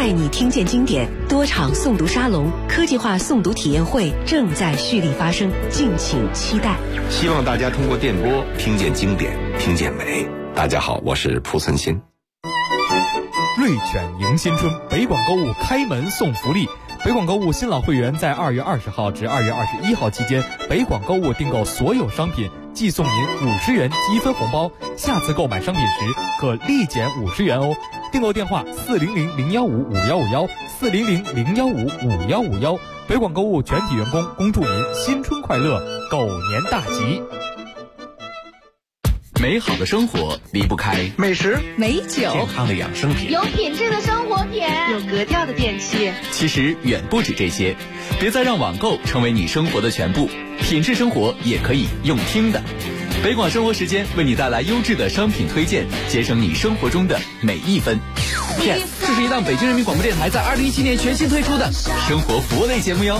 带你听见经典多场诵读沙龙、科技化诵读体验会正在蓄力发生，敬请期待。 希望大家通过电波听见经典，听见美。大家好，我是蒲存昕。 瑞犬迎新春，北广购物开门送福利。北广购物新老会员在2月20号至2月21号期间，北广购物订购所有商品即送您50元积分红包，下次购买商品时可立减50元哦。订购电话400-015-5151，400-015-5151。北广购物全体员工恭祝您新春快乐，狗年大吉。 美好的生活离不开美食、 美酒、 健康的养生品， 有品质的生活品， 有格调的电器。 其实远不止这些，别再让网购成为你生活的全部，品质生活也可以用听的。北广生活时间为你带来优质的商品推荐，节省你生活中的每一分。Yes， 这是一档北京人民广播电台在2017年全新推出的生活服务类节目哟。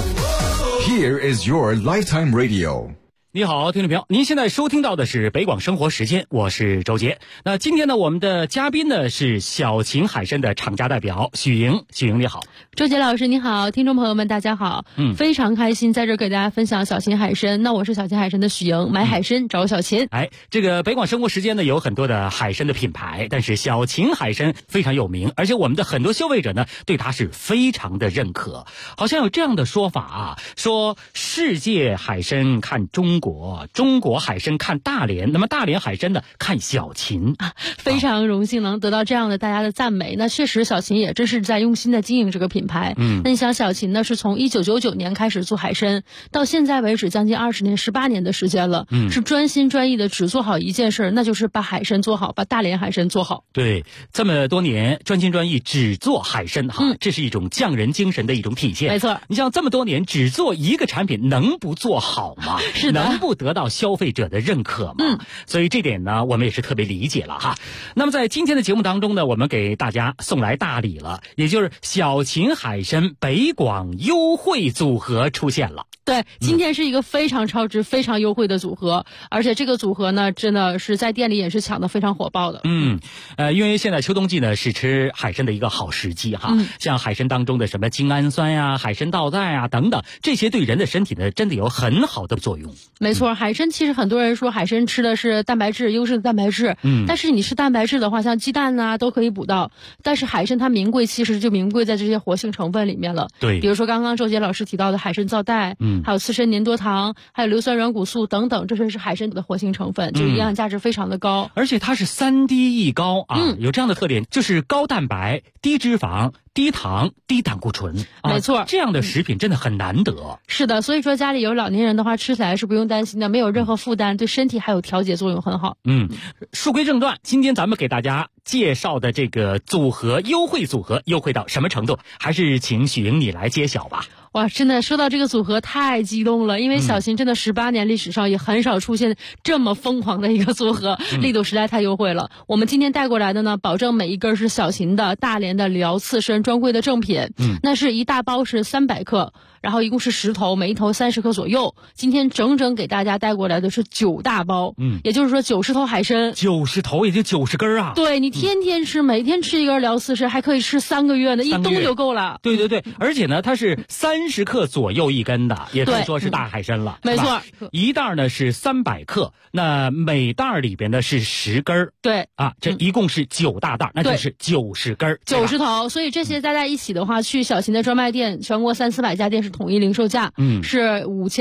Here is your lifetime radio。 你好，听众朋友，您现在收听到的是北广生活时间，我是周杰。那今天呢，我们的嘉宾呢是小秦海参的厂家代表许莹。许莹你好。 周杰老师你好，听众朋友们大家好。非常开心在这给大家分享小秦海参。那我是小秦海参的许莹，买海参找小秦。 这个北广生活时间呢有很多的海参的品牌，但是小秦海参非常有名，而且我们的很多消费者呢对它是非常的认可。好像有这样的说法啊，说世界海参看中国，中国海参看大连，那么大连海参呢看小秦。 非常荣幸能得到这样的大家的赞美。那确实小秦也真是在用心的经营这个品牌。那你想小秦呢是从1999年开始做海参，到现在为止将近20年18年的时间了。是专心专意的只做好一件事，那就是把海参做好，把大连海参做好。 对，这么多年专心专意只做海参这是一种匠人精神的一种体现。 没错， 你像这么多年只做一个产品，能不做好吗？ 是的， 能不得到消费者的认可吗？所以这点呢我们也是特别理解了哈。那么在今天的节目当中呢，我们给大家送来大礼了，也就是小秦海参北广优惠组合出现了。 对，今天是一个非常超值非常优惠的组合，而且这个组合呢真的是在店里也是抢得非常火爆的。 因为现在秋冬季呢是吃海参的一个好时机哈。像海参当中的什么精氨酸呀、海参皂苷啊等等，这些对人的身体呢真的有很好的作用。 没错，海参其实很多人说海参吃的是蛋白质，优质的蛋白质。但是你吃蛋白质的话，像鸡蛋啊都可以补到，但是海参它名贵其实就名贵在这些活性成分里面了。 对， 比如说刚刚周杰老师提到的海参皂苷，还有刺参粘多糖，还有硫酸软骨素等等，这些是海参的活性成分，就营养价值非常的高。 而且它是3低一高啊，有这样的特点，就是高蛋白、低脂肪、低糖、低胆固醇。 没错， 这样的食品真的很难得。 是的，所以说家里有老年人的话，吃起来是不用担心的，没有任何负担，对身体还有调节作用很好。 书归正传，今天咱们给大家介绍的这个组合优惠组合优惠到什么程度，还是请许莹你来揭晓吧。 哇，真的说到这个组合太激动了，因为小秦真的18年历史上也很少出现这么疯狂的一个组合，力度实在太优惠了。我们今天带过来的呢，保证每一根是小秦的大连的辽刺参专柜的正品。那是一大包是300克，然后一共是10头，每一头30克左右。今天整整给大家带过来的是9大包，也就是说90头海参 ，90头也就90根啊。 对，你天天吃，每天吃一根辽刺参，还可以吃3个月呢，一冬就够了。 对对对，而且呢，它是30克左右一根的，也可以说是大海参了。 没错， 一袋呢是300克，那每袋里边呢是10根。 对啊，这一共是9大袋，那就是90根 ，90头。所以这些加在一起的话，去小秦的专卖店，全国300-400家店是统一零售价，是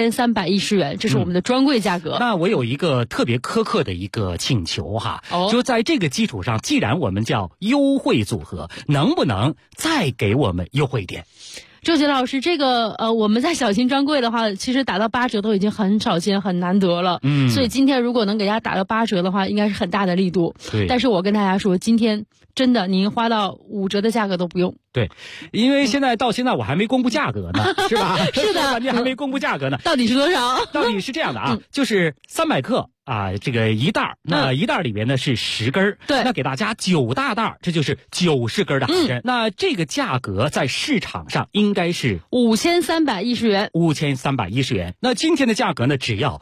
5310元，这是我们的专柜价格。 那我有一个特别苛刻的一个请求哈，就在这个基础上，既然我们叫优惠组合，能不能再给我们优惠点？ 周杰老师，这个我们在小秦专柜的话，其实打到8折都已经很少见、很难得了。所以今天如果能给大家打到8折的话，应该是很大的力度。 对， 但是我跟大家说，今天真的您花到5折的价格都不用。 对，因为到现在我还没公布价格呢，是吧？ 是的， 你还没公布价格呢。 到底是多少？ 到底是这样的啊，就是300克这个一袋，那一袋里面呢是10根， 对， 那给大家9大袋，这就是90根的海参。那这个价格在市场上应该是 5310元 ，5310元。那今天的价格呢，只要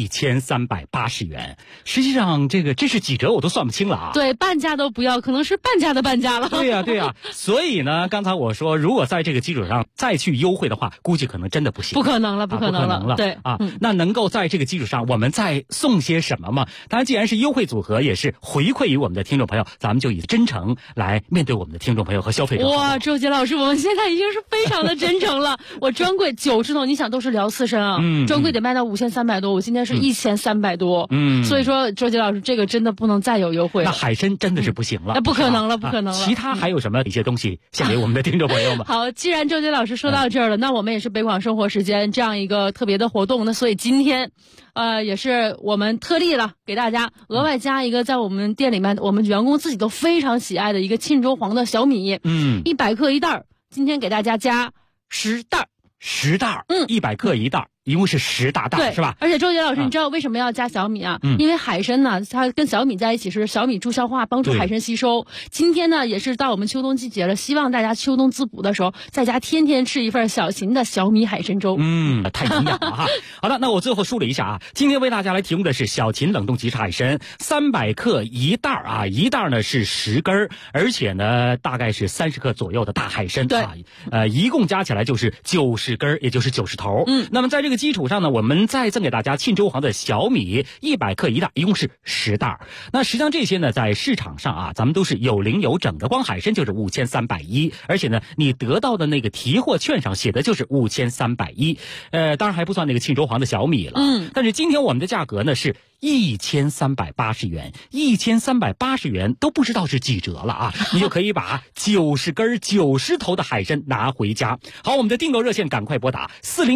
1380元。实际上，这是几折我都算不清了啊。 对，半价都不要，可能是半价的半价了。 对呀。所以呢，刚才我说，如果在这个基础上再去优惠的话，估计可能真的不行。 不可能了。对那能够在这个基础上，我们再送些什么吗？当然，既然是优惠组合，也是回馈于我们的听众朋友，咱们就以真诚来面对我们的听众朋友和消费者。 哇，周杰老师，我们现在已经是非常的真诚了。我专柜90头，你想都是聊刺身啊，专柜得卖到5300多，我今天是1300多。所以说，周杰老师，这个真的不能再有优惠了。 那海参真的是不行了， 那不可能了。 其他还有什么一些东西献给我们的听众朋友们？ 好，既然周杰老师说到这儿了，那我们也是北广生活时间这样一个特别的活动，那所以今天也是我们特例了，给大家额外加一个在我们店里面我们员工自己都非常喜爱的一个沁州黄的小米，100克一袋，今天给大家加10袋，100克一袋，一共是10大袋，是吧？而且周杰老师，你知道为什么要加小米啊？因为海参呢，它跟小米在一起是小米助消化，帮助海参吸收。今天呢，也是到我们秋冬季节了，希望大家秋冬滋补的时候，在家天天吃一份小秦的小米海参粥。太营养了哈！ 好了，那我最后梳理一下啊，今天为大家来提供的是小秦冷冻即食海参300克一袋啊，一袋呢是10根，而且呢大概是30克左右的大海参。 对， 一共加起来就是90根，也就是90头。那么在这个基础上呢，我们再赠给大家沁州黄的小米100克一袋，一共是10袋。那实际上这些呢，在市场上啊，咱们都是有零有整的，光海参就是5310，而且呢，你得到的那个提货券上写的就是5310，当然还不算那个沁州黄的小米了。但是今天我们的价格呢是1380元，1380元都不知道是几折了啊！你就可以把90根90头的海参拿回家。好，我们的订购热线赶快拨打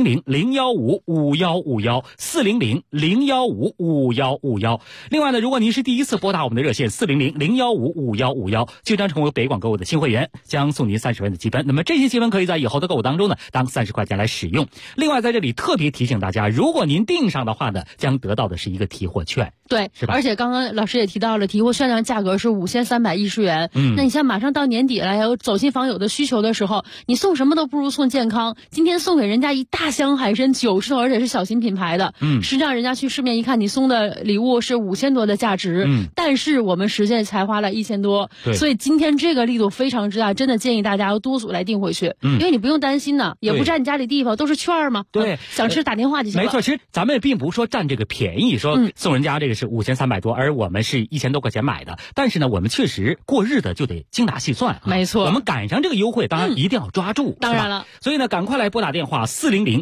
400-015-5151，400-015-5151。另外呢，如果您是第一次拨打我们的热线400-015-5151，就将成为北广购物的新会员，将送您30元的积分。那么这些积分可以在以后的购物当中呢，当30块钱来使用。另外在这里特别提醒大家，如果您订上的话呢，将得到的是一个提货券。 对， 是吧？ 而且刚刚老师也提到了，提货券上价格是5310元。那你像马上到年底了，有走亲访友的需求的时候，你送什么都不如送健康。今天送给人家一大箱海参90头，而且是小型品牌的。实际上人家去市面一看，你送的礼物是5000多的价值。但是我们实际才花了1000多。所以今天这个力度非常之大，真的建议大家要多组来订回去。因为你不用担心呢，也不占你家里地方，都是券嘛。 对， 想吃打电话就行了。 没错，其实咱们并不是说占这个便宜，说送人家这个是5300多，而我们是1000多块钱买的。但是呢，我们确实过日子就得精打细算。 没错， 我们赶上这个优惠，当然一定要抓住。 当然了， 所以呢，赶快来拨打电话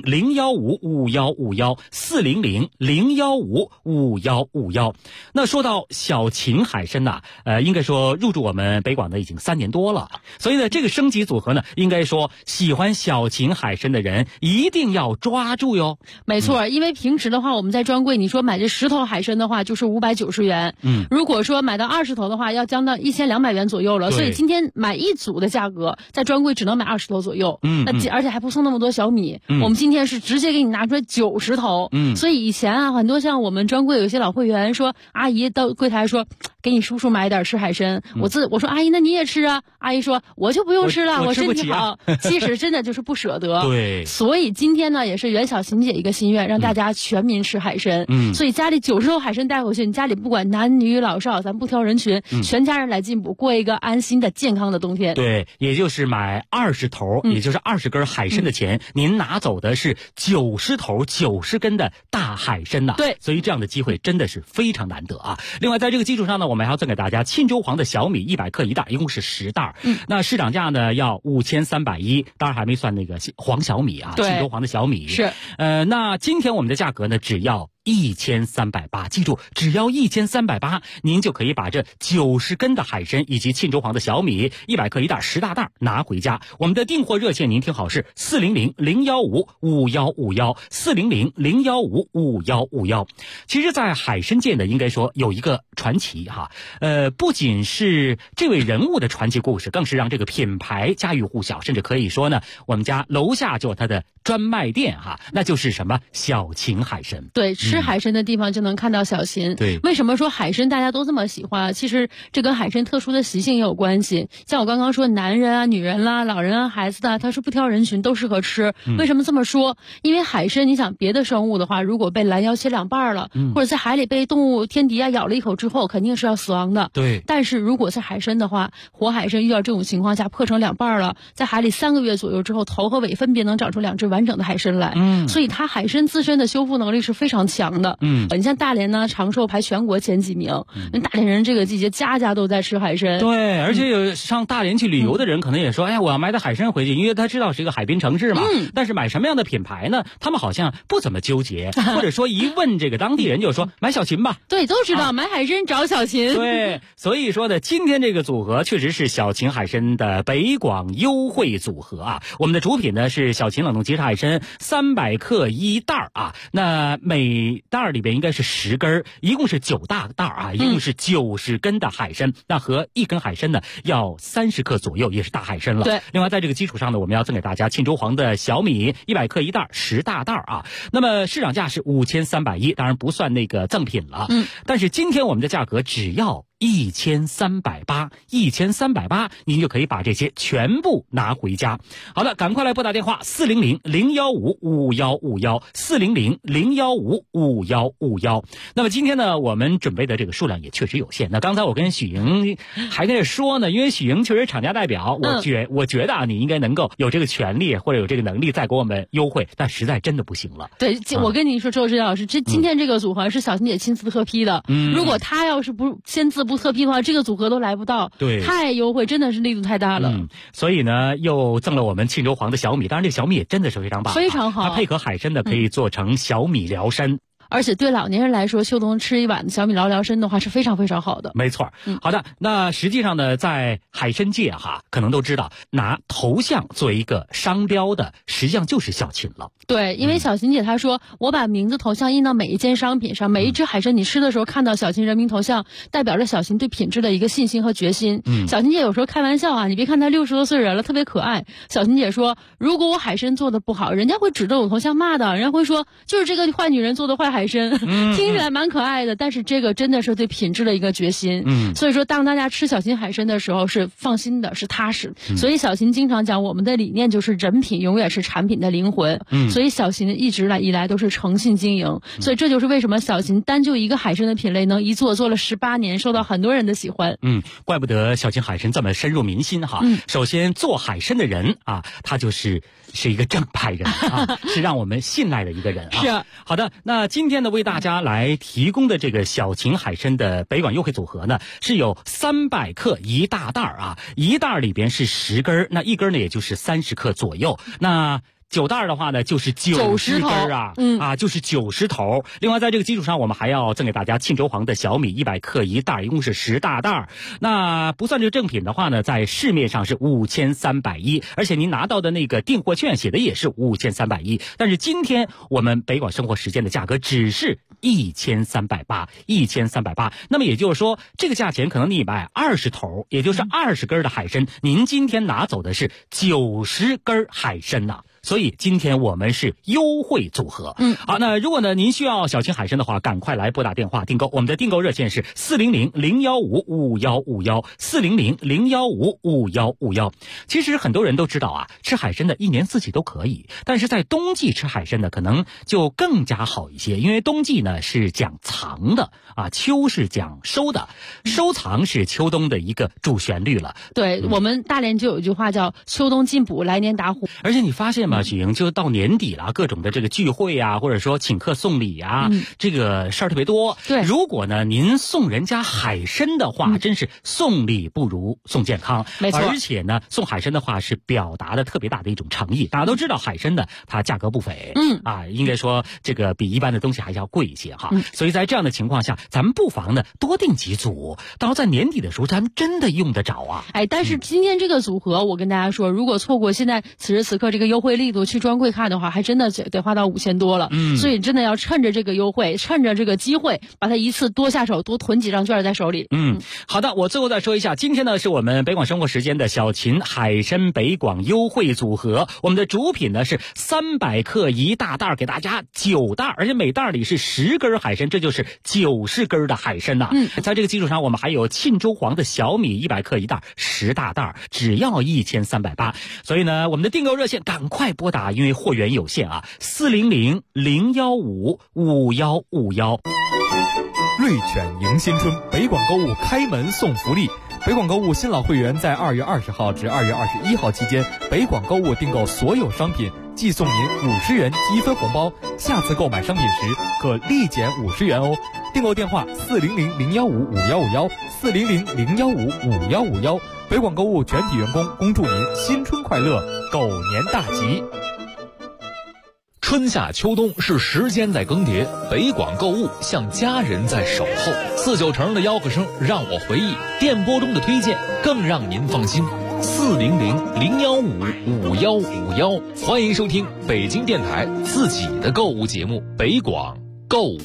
400-015-5151，400-015-5151。那说到小秦海参呐，应该说入驻我们北广的已经3年多了。所以呢，这个升级组合呢，应该说喜欢小秦海参的人一定要抓住哟。 没错，因为平时的话，我们在专柜，你说买这10头海参的话，就是590元。如果说买到20头的话，要将到1200元左右了。所以今天买一组的价格，在专柜只能买20头左右。而且还不送那么多小米。我们今天是直接给你拿出来90头。所以以前啊，很多像我们专柜有些老会员说，阿姨到柜台说，给你叔叔买点吃海参。我说阿姨，那你也吃啊？阿姨说我就不用吃了，我身体好。其实真的就是不舍得。 对。 所以今天呢，也是袁小琴姐一个心愿，让大家全民吃海参。所以家里90头海参带回去，你家里不管男女老少，咱不挑人群，全家人来进补，过一个安心的健康的冬天。 对，也就是买20头，也就是20根海参的钱，您拿走的是90头90根的大海参呐。 对， 所以这样的机会真的是非常难得啊。另外在这个基础上呢，我们还要赠给大家沁州黄的小米100克一袋，一共是10袋。那市场价呢要5310，当然还没算那个黄小米啊，沁州黄的小米是。 那今天我们的价格呢只要1380，记住，只要1380，您就可以把这90根的海参以及沁州黄的小米100克一袋10大袋拿回家。我们的订货热线您听好是400-015-5151，400-015-5151。其实在海参界呢，应该说有一个传奇哈，不仅是这位人物的传奇故事，更是让这个品牌家喻户晓，甚至可以说呢，我们家楼下就有它的专卖店哈，那就是什么小秦海参。 对， 吃海参的地方就能看到小鲟。 对， 为什么说海参大家都这么喜欢？其实这跟海参特殊的习性也有关系。像我刚刚说，男人啊、女人啦、老人啊、孩子的，它是不挑人群，都适合吃。为什么这么说？因为海参，你想别的生物的话，如果被拦腰切两半了，或者在海里被动物天敌啊咬了一口之后，肯定是要死亡的。 对。 但是如果是海参的话，活海参遇到这种情况下破成两半了，在海里3个月左右之后，头和尾分别能长出2只完整的海参来。所以它海参自身的修复能力是非常强的。你像大连呢，长寿排全国前几名。大连人这个季节家家都在吃海参。 对，而且有上大连去旅游的人可能也说，哎，我要买点海参回去，因为他知道是一个海滨城市嘛。但是买什么样的品牌呢？他们好像不怎么纠结，或者说一问这个当地人就说买小鲟吧。 对，都知道买海参找小鲟。 对，所以说呢，今天这个组合确实是小鲟海参的北广优惠组合啊。我们的主品呢是小鲟冷冻即食海参300克1袋啊，那每袋里边应该是10根，一共是9大袋啊，一共是90根的海参，那和1根海参呢要30克左右，也是大海参了。 对， 另外在这个基础上呢，我们要赠给大家沁州黄的小米100克1袋10大袋啊，那么市场价是5310，当然不算那个赠品了。但是今天我们的价格只要1380，1380，您就可以把这些全部拿回家。好的，赶快来拨打电话400-015-5151，400-015-5151。那么今天呢，我们准备的这个数量也确实有限。那刚才我跟许莹还在这说呢，因为许莹确实厂家代表，我觉得啊，你应该能够有这个权利或者有这个能力再给我们优惠，但实在真的不行了。 对，我跟你说，周志老师，今天这个组合是小鲟姐亲自特批的。如果她要是不签字不特批的话，这个组合都来不到。 对， 太优惠，真的是力度太大了。 所以呢，又赠了我们沁州黄的小米，当然这个小米也真的是非常棒， 非常好。 它配合海参的可以做成小米疗参。 而且对老年人来说，秋冬吃一碗小米疗参的话是非常非常好的。 没错。好的，那实际上呢，在海参界可能都知道，拿头像作为一个商标的，实际上就是小鲟了。 对，因为小鲟姐她说，我把名字头像印到每一件商品上，每一只海参你吃的时候看到小鲟人名头像，代表着小鲟对品质的一个信心和决心。小鲟姐有时候开玩笑你别看她60多岁人了，特别可爱。小鲟姐说，如果我海参做的不好，人家会指着我头像骂的，人家会说就是这个坏女人做的坏海参。听起来蛮可爱的，但是这个真的是对品质的一个决心。所以说当大家吃小鲟海参的时候是放心的，是踏实。所以小鲟经常讲，我们的理念就是人品永远是产品的灵魂。所以小鲟一直以来都是诚信经营。所以这就是为什么小鲟单就一个海参的品类能一做了18年，受到很多人的喜欢。 怪不得小鲟海参这么深入民心首先做海参的人他是一个正派人是让我们信赖的一个人是。 好的，那今天呢为大家来提供的这个小鲟海参的北广优惠组合呢，是有300克1大袋一袋里边是10根，那1根呢也就是30克左右。那9袋的话呢，就是90根就是90头。另外，在这个基础上，我们还要赠给大家沁州黄的小米100克1袋，一共是10大袋。那不算这个正品的话呢，在市面上是5310，而且您拿到的那个订货券写的也是5310。但是今天我们北广生活时间的价格只是1380，1380。那么也就是说，这个价钱可能你买20头，也就是20根的海参，您今天拿走的是90根海参呐。所以今天我们是优惠组合。好，那如果呢您需要小鲟海参的话，赶快来拨打电话订购。我们的订购热线是400-015-5151，400-015-5151。其实很多人都知道吃海参的一年四季都可以，但是在冬季吃海参呢，可能就更加好一些，因为冬季呢是讲藏的秋是讲收的，收藏是秋冬的一个主旋律了。 对，我们大连就有一句话叫秋冬进补，来年打虎。 而且你发现许莹，就到年底了，各种的这个聚会或者说请客送礼这个事儿特别多。 对， 如果呢您送人家海参的话，真是送礼不如送健康。 没错， 而且呢送海参的话是表达的特别大的一种诚意。大家都知道海参呢它价格不菲，应该说这个比一般的东西还要贵一些所以在这样的情况下，咱们不妨呢多订几组，到在年底的时候咱们真的用得着但是今天这个组合我跟大家说，如果错过现在此时此刻这个优惠力度去专柜看的话，还真的得花到5000多了。所以真的要趁着这个优惠，趁着这个机会，把它一次多下手，多囤几张券在手里。 好的，我最后再说一下，今天呢是我们北广生活时间的小秦海参北广优惠组合，我们的主品呢是300克1大袋，给大家9袋，而且每袋里是10根海参，这就是90根的海参呐。在这个基础上，我们还有沁州黄的小米100克1袋，10大袋，只要1380。所以呢，我们的订购热线赶快拨打，因为货源有限啊，400-015-5151。 瑞犬迎新春，北广购物开门送福利。北广购物新老会员在2月20号至2月21号期间，北广购物订购所有商品，即送您50元积分红包，下次购买商品时可立减50元哦。订购电话400-015-5151，400-015-5151。北广购物全体员工恭祝您新春快乐，狗年大吉。 春夏秋冬是时间在更迭，北广购物像家人在守候。49成的吆喝声让我回忆，电波中的推荐更让您放心。400-015-5151，欢迎收听北京电台自己的购物节目《北广购物》。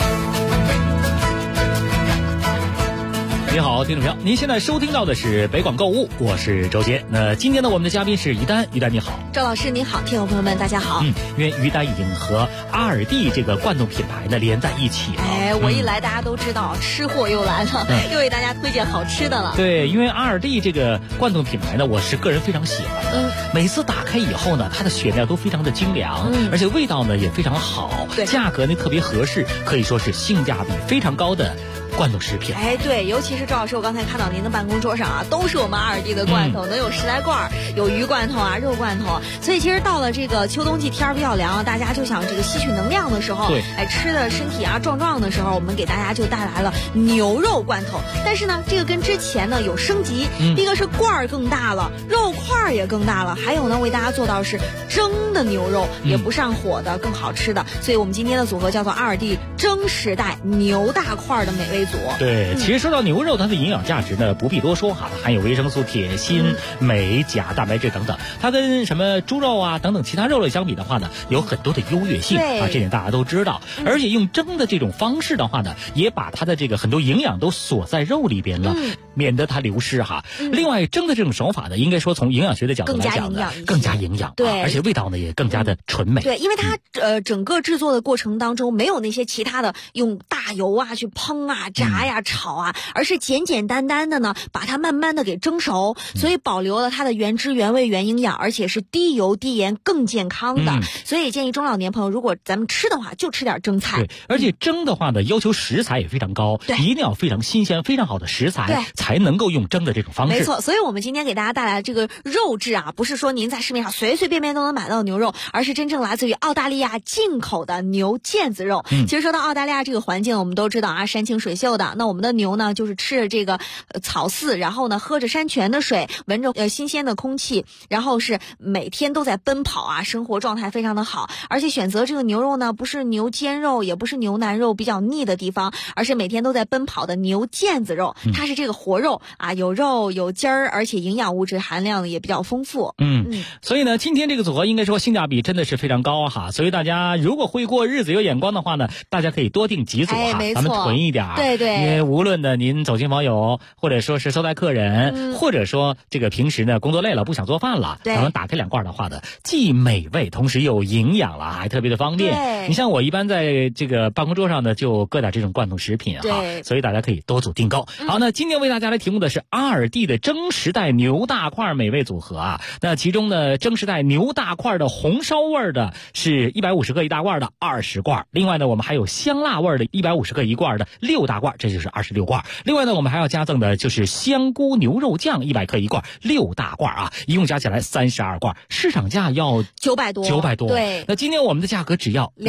你好，听众朋友，您现在收听到的是北广购物，我是周杰。那今天呢，我们的嘉宾是于丹，于丹你好。 周老师你好，听众朋友们大家好。 因为于丹已经和阿尔蒂这个罐头品牌呢连在一起了。 我一来大家都知道，吃货又来了，又为大家推荐好吃的了。 对，因为阿尔蒂这个罐头品牌呢，我是个人非常喜欢的。每次打开以后呢，它的选料都非常的精良，而且味道呢也非常好，价格呢特别合适，可以说是性价比非常高的罐头食品。 对，尤其是周老师，我刚才看到您的办公桌上啊，都是我们阿尔蒂的罐头，能有10来罐，有鱼罐头啊，肉罐头。所以其实到了这个秋冬季，天比较凉，大家就想这个吸取能量的时候，吃的身体啊壮的时候，我们给大家就带来了牛肉罐头。但是呢，这个跟之前呢有升级，一个是罐儿更大了，肉块也更大了，还有呢为大家做到是蒸的牛肉，也不上火的，更好吃的。所以我们今天的组合叫做阿尔蒂蒸时代牛大块的美味组。 对，其实说到牛肉，它的营养价值呢不必多说哈，含有维生素、铁、锌、镁、钾、蛋白质等等，它跟什么猪肉啊等等其他肉类相比的话呢，有很多的优越性啊，这点大家都知道。而且用蒸的这种方式的话呢，也把它的这个很多营养都锁在肉里边了，免得它流失哈。另外，蒸的这种手法呢，应该说从营养学的角度来讲呢，更加营养，对，而且味道呢也更加的纯美。 对，因为它整个制作的过程当中没有那些其他的用大油啊去烹啊、炸呀、炒啊，而是简简单单的呢，把它慢慢的给蒸熟，所以保留了它的原汁原味、原营养，而且是低油低盐、更健康的。所以建议中老年朋友，如果咱们吃的话，就吃点蒸菜。 对，而且蒸的话呢，要求食材也非常高，一定要非常新鲜、非常好的食材，才能够用蒸的这种方式。 没错，所以我们今天给大家带来的这个肉质啊，不是说您在市面上随随便便都能买到牛肉，而是真正来自于澳大利亚进口的牛腱子肉。其实说到澳大利亚这个环境，我们都知道啊，山清水秀的。那我们的牛呢，就是吃着这个草饲，然后呢喝着山泉的水，闻着新鲜的空气，然后是每天都在奔跑啊，生活状态非常的好。而且选择这个牛肉呢，不是牛肩肉，也不是牛腩肉比较腻的地方，而是每天都在奔跑的牛腱子肉，它是这个活肉啊，有肉有筋儿，而且营养物质含量也比较丰富。 所以呢，今天这个组合应该说性价比真的是非常高哈。所以大家如果会过日子有眼光的话呢，大家可以多订几组哈，咱们囤一点。 对， 因为无论呢您走亲访友，或者说是招待客人，或者说这个平时呢工作累了不想做饭了，咱们打开2罐的话呢，既美味同时又营养了，还特别的方便。你像我一般在这个办公桌上呢，就搁点这种罐头食品哈，所以大家可以多组订购。好，那今天为大家来提供的是阿尔蒂的蒸时代牛大块美味组合啊。那其中呢，蒸时代牛大块的红烧味的是150克1大罐的20罐，另外呢，我们还有香辣味的150克1罐的6大罐，这就是26罐。另外呢，我们还要加赠的就是香菇牛肉酱100克1罐6大罐啊，一共加起来32罐，市场价要 900多。对， 那今天我们的价格只要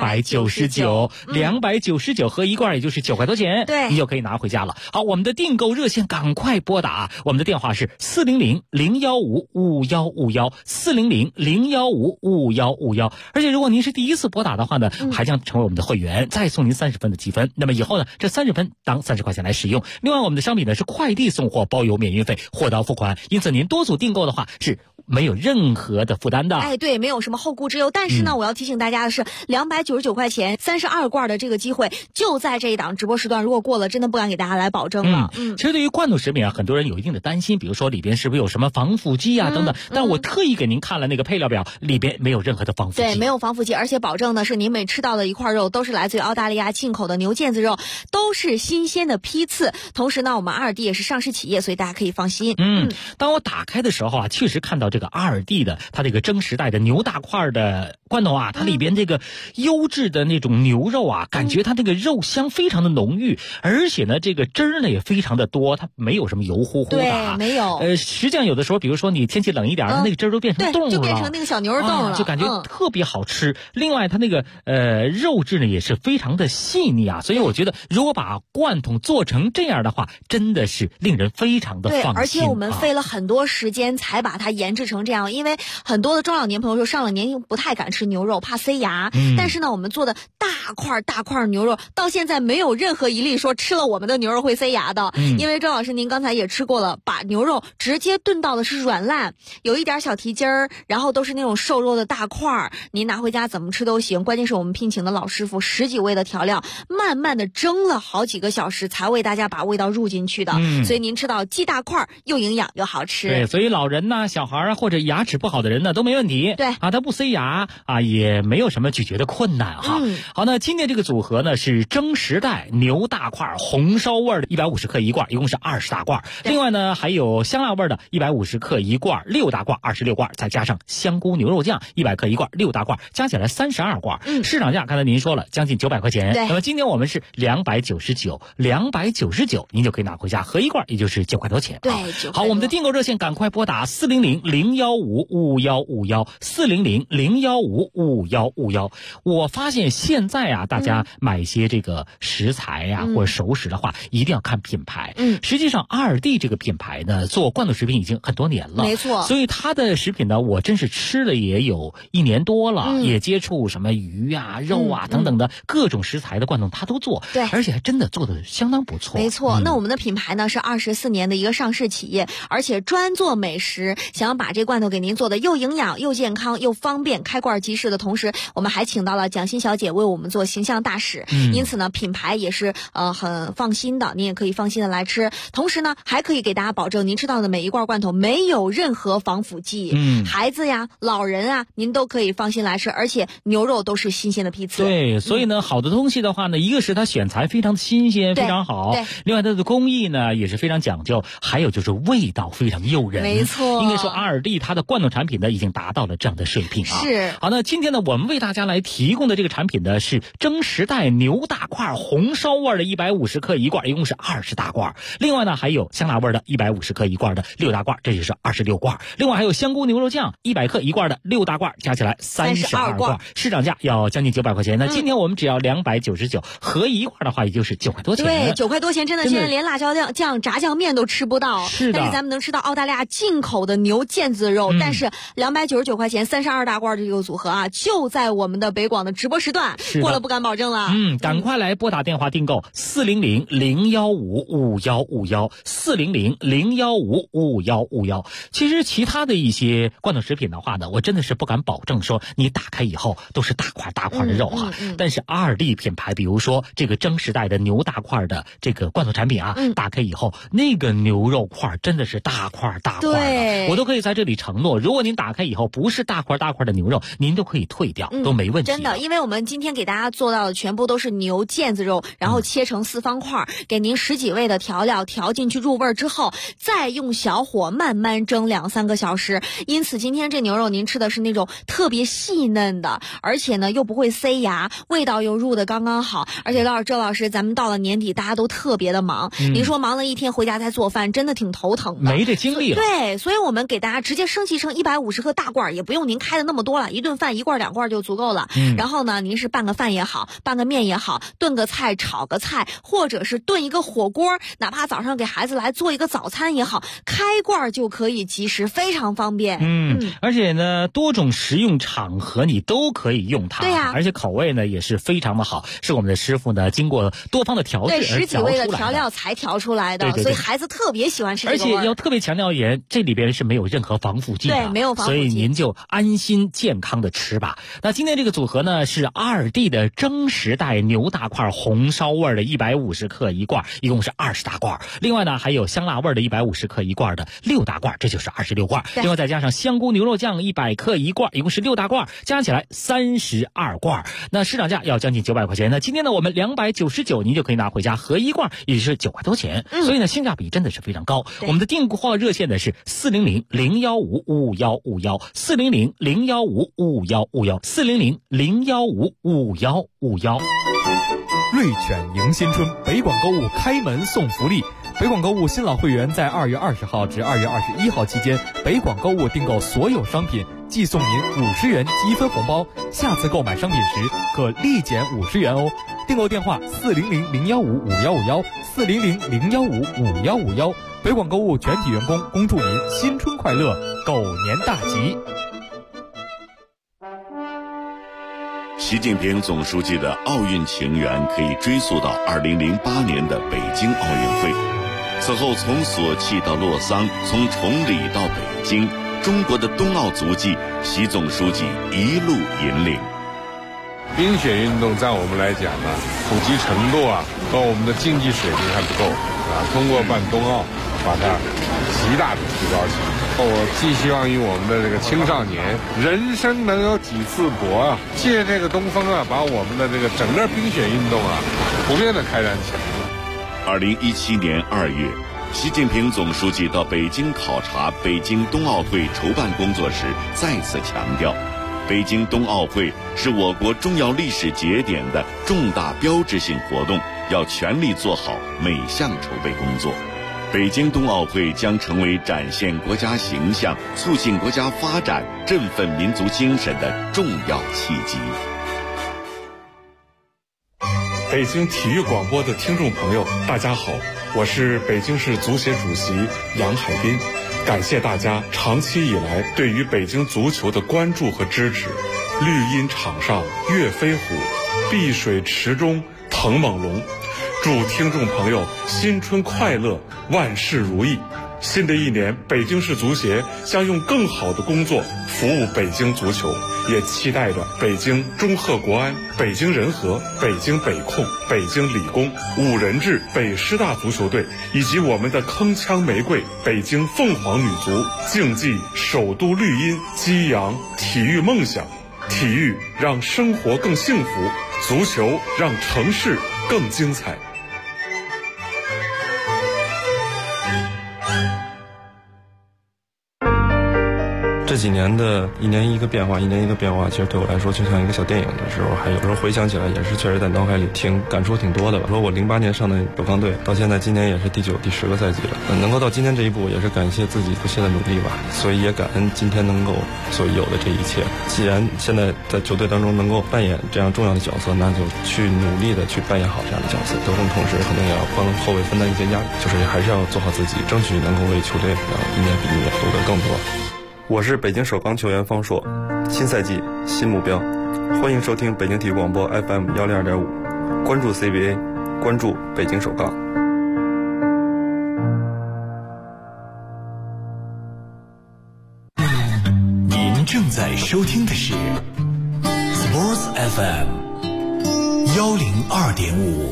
299合1罐，也就是9块多钱，对，你就可以拿回家了。好，我们的订购热线赶快拨打，我们的电话是400-015-5151，400-015-5151。而且如果您是第一次拨打的话呢，还将成为我们的会员，再送您30分的积分。那么以后呢，这30分当30块钱来使用。另外，我们的商品呢是快递送货，包邮免运费，货到付款。因此您多组订购的话是没有任何的负担的。 哎，对，没有什么后顾之忧。但是呢，我要提醒大家的是，299块钱32罐的这个机会就在这一档直播时段，如果过了，真的不敢给大家来保证了。 其实对于罐头食品啊，很多人有一定的担心，比如说里边是不是有什么防腐剂啊等等。但我特意给您看了那个配料表，里边没有任何的防腐剂。 对，没有防腐剂，而且保证的是您每吃到的一块肉都是来自于澳大利亚进口的牛腱子肉，都是新鲜的批次。同时呢，我们阿尔蒂也是上市企业，所以大家可以放心。 当我打开的时候啊，确实看到这个阿尔蒂的它这个蒸时代的牛大块的罐头啊，它里边这个优质的那种牛肉啊，感觉它这个肉香非常的浓郁，而且呢这个汁儿呢也非常的多，它没有什么油乎乎的啊。 对，没有。 实际上有的时候比如说你天气冷一点，它那个汁儿都变成冻了， 就变成那个小牛肉冻了， 就感觉特别好吃。另外它那个肉质呢也是非常的细腻啊，所以我觉得如果把罐头做成这样的话，真的是令人非常的放心。 对，而且我们费了很多时间才把它研制成这样，因为很多的中老年朋友说上了年纪不太敢吃牛肉，怕塞牙。但是呢，我们做的大块牛肉，到现在没有任何一例说吃了我们的牛肉会塞牙的。因为周老师您刚才也吃过了，把牛肉直接炖到的是软烂，有一点小蹄筋儿，然后都是那种瘦肉的大块，您拿回家怎么吃都行。关键是我们聘请的老师傅10几味的调料，慢慢的蒸了好几个小时才为大家把味道入进去的。所以您吃到既大块又营养又好吃。 对，所以老人呐、小孩啊，或者牙齿不好的人呢都没问题。 对啊，它不塞牙啊，也没有什么咀嚼的困难哈。好，那今天这个组合呢是蒸时代牛大块红烧味的150克一罐，一共是20大罐。另外呢还有香辣味的150克一罐，6大罐26罐，再加上香菇牛肉酱100克一罐，6大罐，加起来32罐。市场价刚才您说了将近900块钱。那么今天我们是299，您就可以拿回家合一罐，也就是9块多钱。 对， 好，我们的订购热线赶快拨打400-015-5151，400-015-5151。我发现现在啊，大家买一些这个食材呀、或者熟食的话，一定要看品牌。实际上阿尔蒂这个品牌呢，做罐头食品已经很多年了， 没错。 所以它的食品呢，我真是吃了也有1年多了，也接触什么鱼啊、肉啊等等的各种食材的罐头，它都做。 对， 而且还真的做的相当不错。 没错，那我们的品牌呢是24年的一个上市企业，而且专做美食，想要把这罐头给您做的又营养又健康又方便，开罐即食的同时，我们还请到了蒋欣小姐为我们做形象大使。因此呢，品牌也是很放心的，您也可以放心的来吃。同时呢，还可以给大家保证，您吃到的每一罐罐头没有任何防腐剂。孩子呀、老人啊，您都可以放心来吃，而且牛肉都是新鲜的批次。 对，所以呢，好的东西的话呢，一个是它选材非常新鲜，非常好；另外它的工艺呢也是非常讲究，还有就是味道非常诱人。 没错， 应该说阿尔蒂它的罐头产品呢已经达到了这样的水平啊。 是。 好，那今天呢，我们为大家来提供的这个产品呢是蒸时代牛大块红烧味的150克一罐，一共是20大罐。另外呢，还有香辣味的150克一罐的6大罐，这就是26罐。另外还有香菇牛肉酱100克一罐的6大罐，加起来32罐。市场价要将近900块钱。那今天我们只要299，合一罐的话也就是9块多钱。 对，9块多钱真的现在连辣椒酱、炸酱面都吃不到。 是的。 但是咱们能吃到澳大利亚进口的牛腱子肉，但是299块钱32大罐的这个组合啊，就在我们的北广的直播时段，过了不敢保证了。 赶快来拨打电话订购400-015-5151，400-015-5151。其实其他的一些罐头食品的话呢，我真的是不敢保证说你打开以后都是大块的肉哈。但是阿尔蒂品牌，比如说这个蒸时代的牛大块的这个罐头产品啊，打开以后那个牛肉块真的是大块的，我都可以在这里承诺，如果您打开以后不是大块的牛肉，您都可以退掉，都没问题。 真的，因为我们今天给大家做到的全部都是牛腱子肉，然后切成4方块，给您10几味的调料调进去入味之后，再用小火慢慢蒸2-3个小时。因此今天这牛肉您吃的是那种特别细嫩的，而且呢又不会塞牙，味道又入的刚刚好。而且周老师，咱们到了年底大家都特别的忙，您说忙了一天回家再做饭，真的挺头疼的， 没这精力了。 对，所以我们给大家直接升级成150克大罐，也不用您开的那么多了，一顿饭饭1罐2罐就足够了。然后呢，您是拌个饭也好，拌个面也好，炖个菜、炒个菜，或者是炖一个火锅，哪怕早上给孩子来做一个早餐也好，开罐就可以即食，非常方便。 而且呢，多种食用场合你都可以用它。 对呀， 而且口味呢也是非常的好，是我们的师傅呢经过多方的调制而 10几味的调料才调出来的，所以孩子特别喜欢吃这个味。 而且要特别强调一点，这里边是没有任何防腐剂的， 对，没有防腐剂， 所以您就安心健康的吃吧。那今天这个组合呢是2D 的蒸时代牛大块红烧味的150克一罐，一共是20大罐。另外呢还有香辣味的150克一罐的6大罐，这就是26罐。另外再加上香菇牛肉酱100克一罐，一共是6大罐，加起来32罐。那市场价要将近900块钱。那今天呢我们299您就可以拿回家合一罐，也就是9块多钱。所以呢性价比真的是非常高。我们的订货热线呢是400-015-5151，400-015-5151，400-015-5151。 瑞犬迎新春，北广购物开门送福利。北广购物新老会员在2月20号至2月21号期间，北广购物订购所有商品，即送您50元积分红包，下次购买商品时可立减50元哦。订购电话400-015-5151，400-015-5151。北广购物全体员工恭祝您新春快乐，狗年大吉。 习近平总书记的奥运情缘可以追溯到2008年的北京奥运会。此后从索契到洛桑，从崇礼到北京，中国的冬奥足迹，习总书记一路引领。 冰雪运动在我们来讲呢，普及程度和我们的经济水平还不够通过办冬奥把它极大的提高起来。我寄希望于我们的这个青少年，人生能有几次搏借这个东风把我们的这个整个冰雪运动普遍的开展起来。 2017年2月，习近平总书记到北京考察北京冬奥会筹办工作时，再次强调，北京冬奥会是我国重要历史节点的重大标志性活动，要全力做好每项筹备工作。北京冬奥会将成为展现国家形象、促进国家发展、振奋民族精神的重要契机。 北京体育广播的听众朋友，大家好，我是北京市足协主席杨海滨，感谢大家长期以来对于北京足球的关注和支持。绿茵场上跃飞虎，碧水池中腾猛龙。祝听众朋友新春快乐，万事如意。新的一年，北京市足协将用更好的工作服务北京足球，也期待着北京中赫国安、北京人和、北京北控、北京理工、五人制北师大足球队以及我们的铿锵玫瑰北京凤凰女足，竞技首都绿茵，激扬体育梦想。体育让生活更幸福，足球让城市更精彩。 这几年的一年一个变化，其实对我来说就像一个小电影的时候，还有时候回想起来也是确实在脑海里感触挺多的吧。说我08年上的首钢队，到现在今年也是第9、第10个赛季了，能够到今天这一步，也是感谢自己不懈的努力吧。所以也感恩今天能够所有的这一切。既然现在在球队当中能够扮演这样重要的角色，那就去努力的去扮演好这样的角色。得分同时肯定也要帮后卫分担一些压力，就是还是要做好自己，争取能够为球队一年比一年夺得更多。我是北京首钢球员方硕，新赛季新目标，欢迎收听北京体育广播 FM 102.5，关注 CBA， 关注北京首钢。 您正在收听的是 Sports FM 102.5。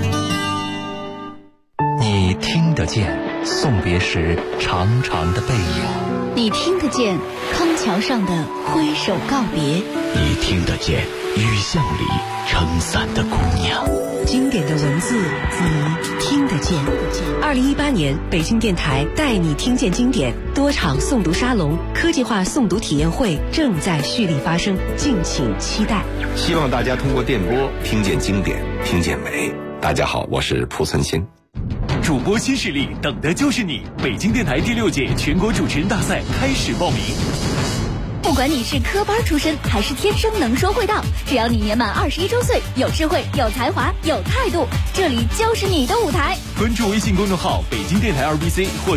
你听得见送别时长长的背影， 你听得见康桥上的挥手告别， 你听得见雨巷里撑伞的姑娘。 经典的文字，你听得见。2018年，北京电台带你听见经典多场诵读沙龙、科技化诵读体验会正在蓄力发生，敬请期待。 希望大家通过电波听见经典，听见美。大家好，我是蒲存昕。 主播新势力，等的就是你！北京电台第6届全国主持人大赛开始报名。 不管你是科班出身还是天生能说会道，只要你年满21周岁，有智慧、有才华、有态度，这里就是你的舞台。 关注微信公众号北京电台2BC或